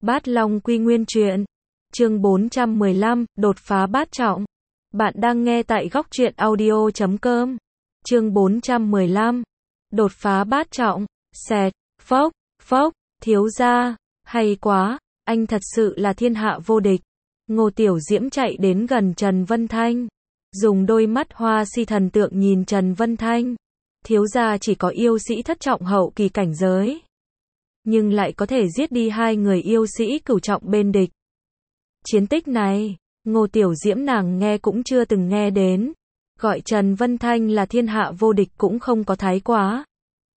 Bát Long Quy Nguyên Truyện, chương 415, đột phá bát trọng. Bạn đang nghe tại góc truyện audio.com. Chương 415, đột phá bát trọng. Xẹt, phốc, phốc, thiếu gia, hay quá, anh thật sự là thiên hạ vô địch. Ngô Tiểu Diễm chạy đến gần Trần Vân Thanh, dùng đôi mắt hoa si thần tượng nhìn Trần Vân Thanh. Thiếu gia chỉ có yêu sĩ thất trọng hậu kỳ cảnh giới, nhưng lại có thể giết đi hai người yêu sĩ cửu trọng bên địch. Chiến tích này, Ngô Tiểu Diễm nàng nghe cũng chưa từng nghe đến. Gọi Trần Vân Thanh là thiên hạ vô địch cũng không có thái quá.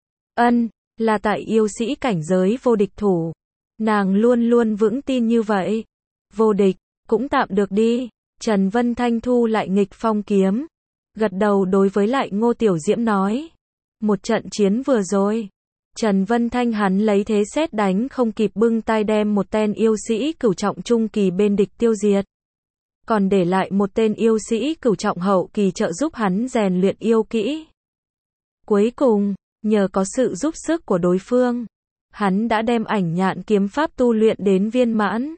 Là tại yêu sĩ cảnh giới vô địch thủ. Nàng luôn luôn vững tin như vậy. Vô địch, cũng tạm được đi. Trần Vân Thanh thu lại nghịch phong kiếm, gật đầu đối với lại Ngô Tiểu Diễm nói. Một trận chiến vừa rồi, Trần Vân Thanh hắn lấy thế sét đánh không kịp bưng tay đem một tên yêu sĩ cửu trọng trung kỳ bên địch tiêu diệt. Còn để lại một tên yêu sĩ cửu trọng hậu kỳ trợ giúp hắn rèn luyện yêu kỹ. Cuối cùng, nhờ có sự giúp sức của đối phương, hắn đã đem ảnh nhạn kiếm pháp tu luyện đến viên mãn.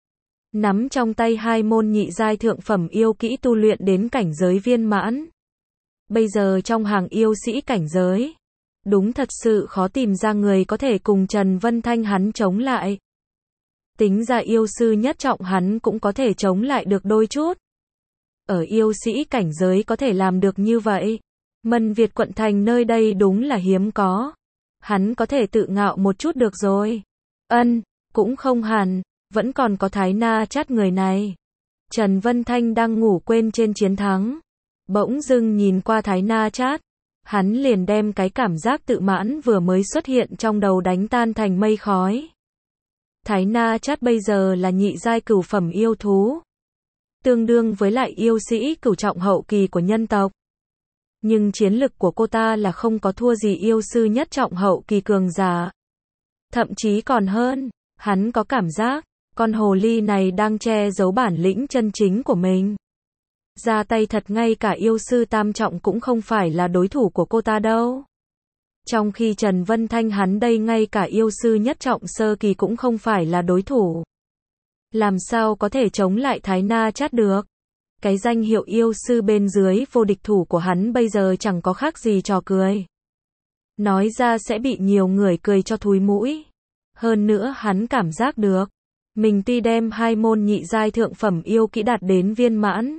Nắm trong tay hai môn nhị giai thượng phẩm yêu kỹ tu luyện đến cảnh giới viên mãn. Bây giờ trong hàng yêu sĩ cảnh giới, đúng thật sự khó tìm ra người có thể cùng Trần Vân Thanh hắn chống lại. Tính ra yêu sư nhất trọng hắn cũng có thể chống lại được đôi chút. Ở yêu sĩ cảnh giới có thể làm được như vậy, Mân Việt quận thành nơi đây đúng là hiếm có. Hắn có thể tự ngạo một chút được rồi. Cũng không hẳn, vẫn còn có Thái Na Chát người này. Trần Vân Thanh đang ngủ quên trên chiến thắng, bỗng dưng nhìn qua Thái Na Chát, hắn liền đem cái cảm giác tự mãn vừa mới xuất hiện trong đầu đánh tan thành mây khói. Thái Na Chát bây giờ là nhị giai cửu phẩm yêu thú, tương đương với lại yêu sĩ cửu trọng hậu kỳ của nhân tộc. Nhưng chiến lực của cô ta là không có thua gì yêu sư nhất trọng hậu kỳ cường giả. Thậm chí còn hơn, hắn có cảm giác, con hồ ly này đang che giấu bản lĩnh chân chính của mình. Ra tay thật ngay cả yêu sư tam trọng cũng không phải là đối thủ của cô ta đâu. Trong khi Trần Vân Thanh hắn đây ngay cả yêu sư nhất trọng sơ kỳ cũng không phải là đối thủ. Làm sao có thể chống lại Thái Na Chát được? Cái danh hiệu yêu sư bên dưới vô địch thủ của hắn bây giờ chẳng có khác gì trò cười. Nói ra sẽ bị nhiều người cười cho thúi mũi. Hơn nữa hắn cảm giác được, mình tuy đem hai môn nhị giai thượng phẩm yêu kỹ đạt đến viên mãn,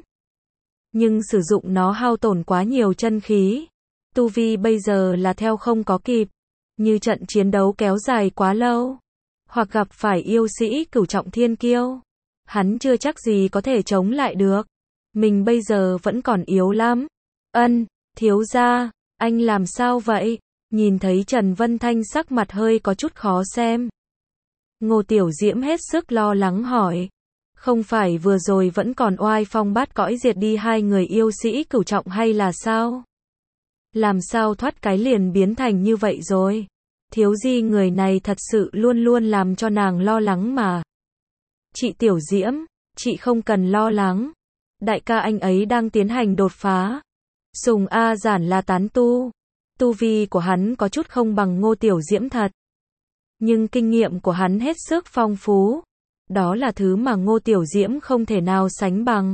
nhưng sử dụng nó hao tổn quá nhiều chân khí. Tu vi bây giờ là theo không có kịp. Như trận chiến đấu kéo dài quá lâu, hoặc gặp phải yêu sĩ cửu trọng thiên kiêu, hắn chưa chắc gì có thể chống lại được. Mình bây giờ vẫn còn yếu lắm. Thiếu gia, anh làm sao vậy? Nhìn thấy Trần Vân Thanh sắc mặt hơi có chút khó xem, Ngô Tiểu Diễm hết sức lo lắng hỏi. Không phải vừa rồi vẫn còn oai phong bát cõi diệt đi hai người yêu sĩ cửu trọng hay là sao? Làm sao thoát cái liền biến thành như vậy rồi? Thiếu di người này thật sự luôn luôn làm cho nàng lo lắng mà. Chị Tiểu Diễm, chị không cần lo lắng. Đại ca anh ấy đang tiến hành đột phá. Sùng A Giản là tán tu. Tu vi của hắn có chút không bằng Ngô Tiểu Diễm thật, nhưng kinh nghiệm của hắn hết sức phong phú. Đó là thứ mà Ngô Tiểu Diễm không thể nào sánh bằng.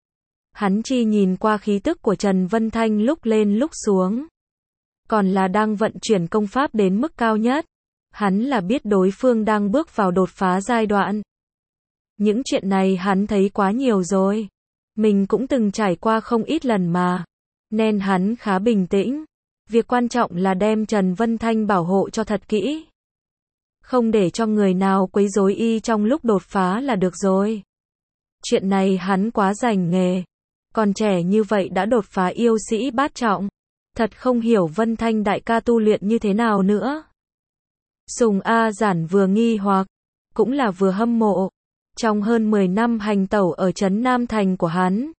Hắn chỉ nhìn qua khí tức của Trần Vân Thanh lúc lên lúc xuống, còn là đang vận chuyển công pháp đến mức cao nhất. Hắn là biết đối phương đang bước vào đột phá giai đoạn. Những chuyện này hắn thấy quá nhiều rồi. Mình cũng từng trải qua không ít lần mà. Nên hắn khá bình tĩnh. Việc quan trọng là đem Trần Vân Thanh bảo hộ cho thật kỹ, không để cho người nào quấy rối y trong lúc đột phá là được rồi. Chuyện này hắn quá rành nghề. Còn trẻ như vậy đã đột phá yêu sĩ bát trọng. Thật không hiểu Vân Thanh đại ca tu luyện như thế nào nữa. Sùng A Giản vừa nghi hoặc, cũng là vừa hâm mộ. Trong hơn 10 năm hành tẩu ở trấn Nam Thành của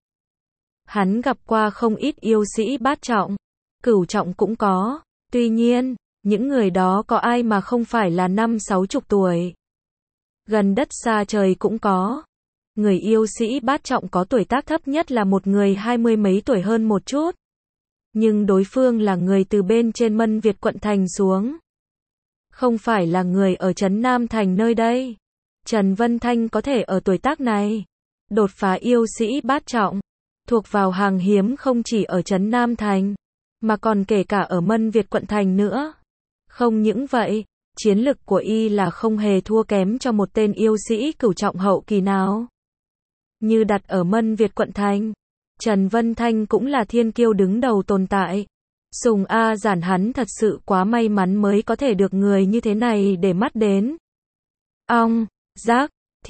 hắn gặp qua không ít yêu sĩ bát trọng, cửu trọng cũng có. Tuy nhiên, những người đó có ai mà không phải là 50-60 tuổi. Gần đất xa trời cũng có. Người yêu sĩ bát trọng có tuổi tác thấp nhất là một người 20 mấy tuổi hơn một chút. Nhưng đối phương là người từ bên trên Mân Việt quận thành xuống. Không phải là người ở trấn Nam Thành nơi đây. Trần Vân Thanh có thể ở tuổi tác này đột phá yêu sĩ bát trọng, thuộc vào hàng hiếm không chỉ ở trấn Nam Thành, mà còn kể cả ở Mân Việt quận thành nữa. Không những vậy, chiến lực của y là không hề thua kém cho một tên yêu sĩ cửu trọng hậu kỳ nào. Như đặt ở Mân Việt quận thành, Trần Vân Thanh cũng là thiên kiêu đứng đầu tồn tại. Sùng A Giản hắn thật sự quá may mắn mới có thể được người như thế này để mắt đến. Ong, giác,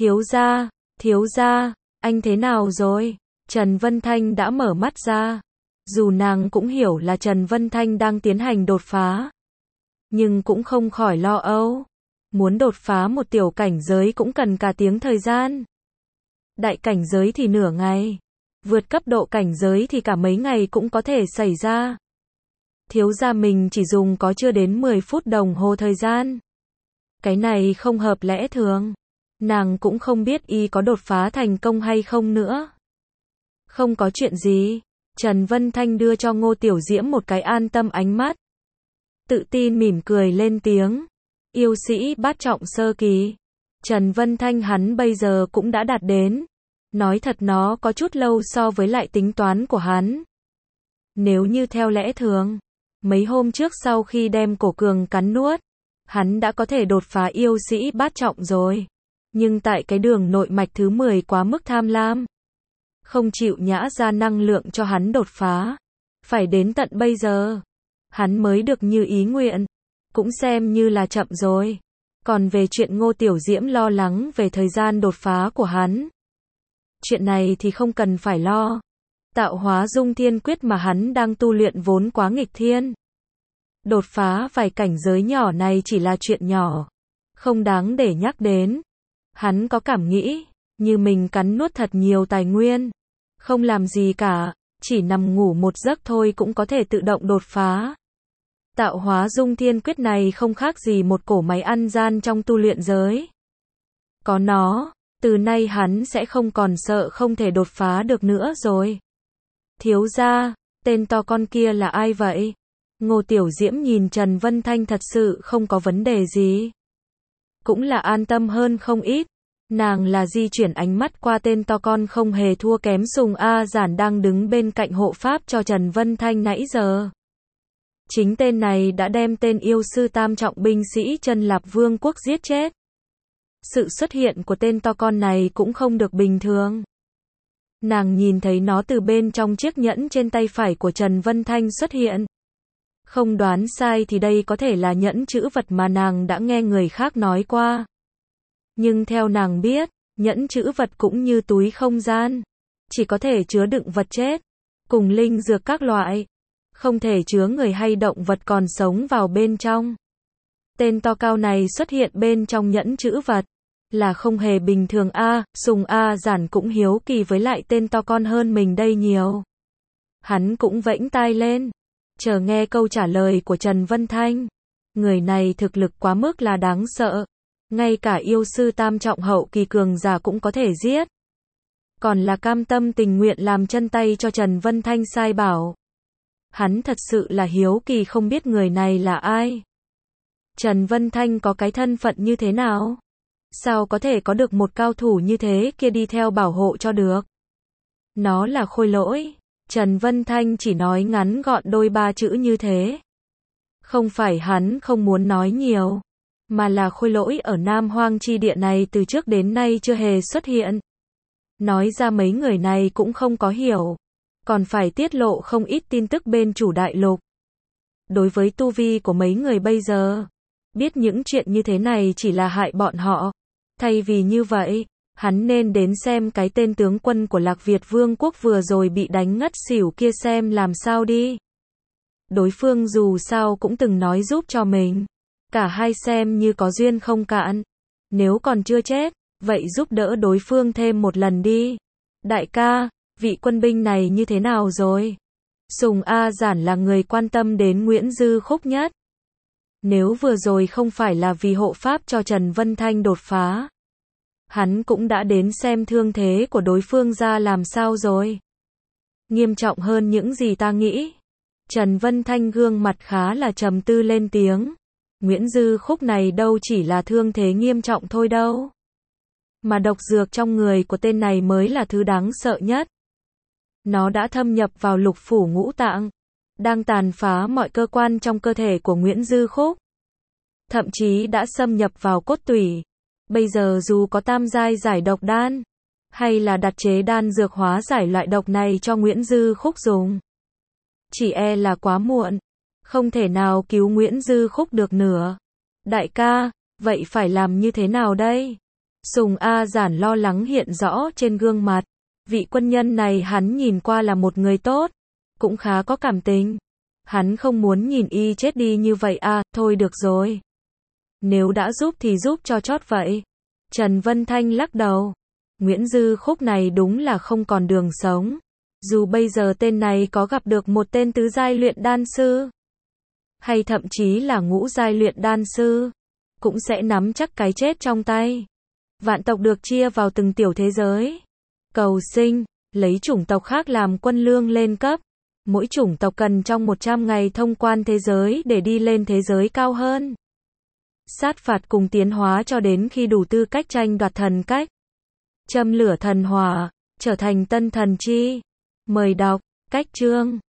thiếu gia, anh thế nào rồi? Trần Vân Thanh đã mở mắt ra. Dù nàng cũng hiểu là Trần Vân Thanh đang tiến hành đột phá, nhưng cũng không khỏi lo âu. Muốn đột phá một tiểu cảnh giới cũng cần cả tiếng thời gian. Đại cảnh giới thì nửa ngày, vượt cấp độ cảnh giới thì cả mấy ngày cũng có thể xảy ra. Thiếu gia mình chỉ dùng có chưa đến 10 phút đồng hồ thời gian. Cái này không hợp lẽ thường. Nàng cũng không biết y có đột phá thành công hay không nữa. Không có chuyện gì. Trần Vân Thanh đưa cho Ngô Tiểu Diễm một cái an tâm ánh mắt. Tự tin mỉm cười lên tiếng. Yêu sĩ bát trọng sơ kỳ. Trần Vân Thanh hắn bây giờ cũng đã đạt đến. Nói thật nó có chút lâu so với lại tính toán của hắn. Nếu như theo lẽ thường, mấy hôm trước sau khi đem cổ cường cắn nuốt, hắn đã có thể đột phá yêu sĩ bát trọng rồi. Nhưng tại cái đường nội mạch thứ 10 quá mức tham lam, không chịu nhã ra năng lượng cho hắn đột phá. Phải đến tận bây giờ, hắn mới được như ý nguyện. Cũng xem như là chậm rồi. Còn về chuyện Ngô Tiểu Diễm lo lắng về thời gian đột phá của hắn, chuyện này thì không cần phải lo. Tạo hóa dung thiên quyết mà hắn đang tu luyện vốn quá nghịch thiên. Đột phá vài cảnh giới nhỏ này chỉ là chuyện nhỏ, không đáng để nhắc đến. Hắn có cảm nghĩ, như mình cắn nuốt thật nhiều tài nguyên, không làm gì cả, chỉ nằm ngủ một giấc thôi cũng có thể tự động đột phá. Tạo hóa dung thiên quyết này không khác gì một cỗ máy ăn gian trong tu luyện giới. Có nó, từ nay hắn sẽ không còn sợ không thể đột phá được nữa rồi. Thiếu gia, tên to con kia là ai vậy? Ngô Tiểu Diễm nhìn Trần Vân Thanh thật sự không có vấn đề gì. Cũng là an tâm hơn không ít. Nàng là di chuyển ánh mắt qua tên to con không hề thua kém Sùng A Giản đang đứng bên cạnh hộ pháp cho Trần Vân Thanh nãy giờ. Chính tên này đã đem tên yêu sư tam trọng binh sĩ Chân Lạp Vương quốc giết chết. Sự xuất hiện của tên to con này cũng không được bình thường. Nàng nhìn thấy nó từ bên trong chiếc nhẫn trên tay phải của Trần Vân Thanh xuất hiện. Không đoán sai thì đây có thể là nhẫn trữ vật mà nàng đã nghe người khác nói qua. Nhưng theo nàng biết, nhẫn trữ vật cũng như túi không gian, chỉ có thể chứa đựng vật chết, cùng linh dược các loại, không thể chứa người hay động vật còn sống vào bên trong. Tên to cao này xuất hiện bên trong nhẫn trữ vật, là không hề bình thường a. Sùng A Giản cũng hiếu kỳ với lại tên to con hơn mình đây nhiều. Hắn cũng vẫy tai lên, chờ nghe câu trả lời của Trần Vân Thanh. Người này thực lực quá mức là đáng sợ, ngay cả yêu sư tam trọng hậu kỳ cường giả cũng có thể giết. Còn là cam tâm tình nguyện làm chân tay cho Trần Vân Thanh sai bảo. Hắn thật sự là hiếu kỳ không biết người này là ai. Trần Vân Thanh có cái thân phận như thế nào? Sao có thể có được một cao thủ như thế kia đi theo bảo hộ cho được? Nó là khôi lỗi. Trần Vân Thanh chỉ nói ngắn gọn đôi ba chữ như thế. Không phải hắn không muốn nói nhiều, mà là khôi lỗi ở Nam Hoang chi địa này từ trước đến nay chưa hề xuất hiện. Nói ra mấy người này cũng không có hiểu, còn phải tiết lộ không ít tin tức bên chủ đại lục. Đối với tu vi của mấy người bây giờ, biết những chuyện như thế này chỉ là hại bọn họ. Thay vì như vậy, hắn nên đến xem cái tên tướng quân của Lạc Việt Vương quốc vừa rồi bị đánh ngất xỉu kia xem làm sao đi. Đối phương dù sao cũng từng nói giúp cho mình. Cả hai xem như có duyên không cạn. Nếu còn chưa chết, vậy giúp đỡ đối phương thêm một lần đi. Đại ca, vị quân binh này như thế nào rồi? Sùng A Giản là người quan tâm đến Nguyễn Dư Khúc nhất. Nếu vừa rồi không phải là vì hộ pháp cho Trần Vân Thanh đột phá, hắn cũng đã đến xem thương thế của đối phương ra làm sao rồi. Nghiêm trọng hơn những gì ta nghĩ. Trần Vân Thanh gương mặt khá là trầm tư lên tiếng. Nguyễn Dư Khúc này đâu chỉ là thương thế nghiêm trọng thôi đâu. Mà độc dược trong người của tên này mới là thứ đáng sợ nhất. Nó đã thâm nhập vào lục phủ ngũ tạng, đang tàn phá mọi cơ quan trong cơ thể của Nguyễn Dư Khúc. Thậm chí đã xâm nhập vào cốt tủy. Bây giờ dù có tam giai giải độc đan, hay là đặt chế đan dược hóa giải loại độc này cho Nguyễn Dư Khúc dùng, chỉ e là quá muộn, không thể nào cứu Nguyễn Dư Khúc được nữa. Đại ca, vậy phải làm như thế nào đây? Sùng A Giản lo lắng hiện rõ trên gương mặt. Vị quân nhân này hắn nhìn qua là một người tốt, cũng khá có cảm tình. Hắn không muốn nhìn y chết đi như vậy à, thôi được rồi. Nếu đã giúp thì giúp cho chót vậy. Trần Vân Thanh lắc đầu. Nguyễn Dư Khúc này đúng là không còn đường sống. Dù bây giờ tên này có gặp được một tên tứ giai luyện đan sư, hay thậm chí là ngũ giai luyện đan sư, cũng sẽ nắm chắc cái chết trong tay. Vạn tộc được chia vào từng tiểu thế giới. Cầu sinh, lấy chủng tộc khác làm quân lương lên cấp. Mỗi chủng tộc cần trong 100 ngày thông quan thế giới để đi lên thế giới cao hơn. Sát phạt cùng tiến hóa cho đến khi đủ tư cách tranh đoạt thần cách. Châm lửa thần hỏa, trở thành tân thần chi. Mời đọc, cách chương.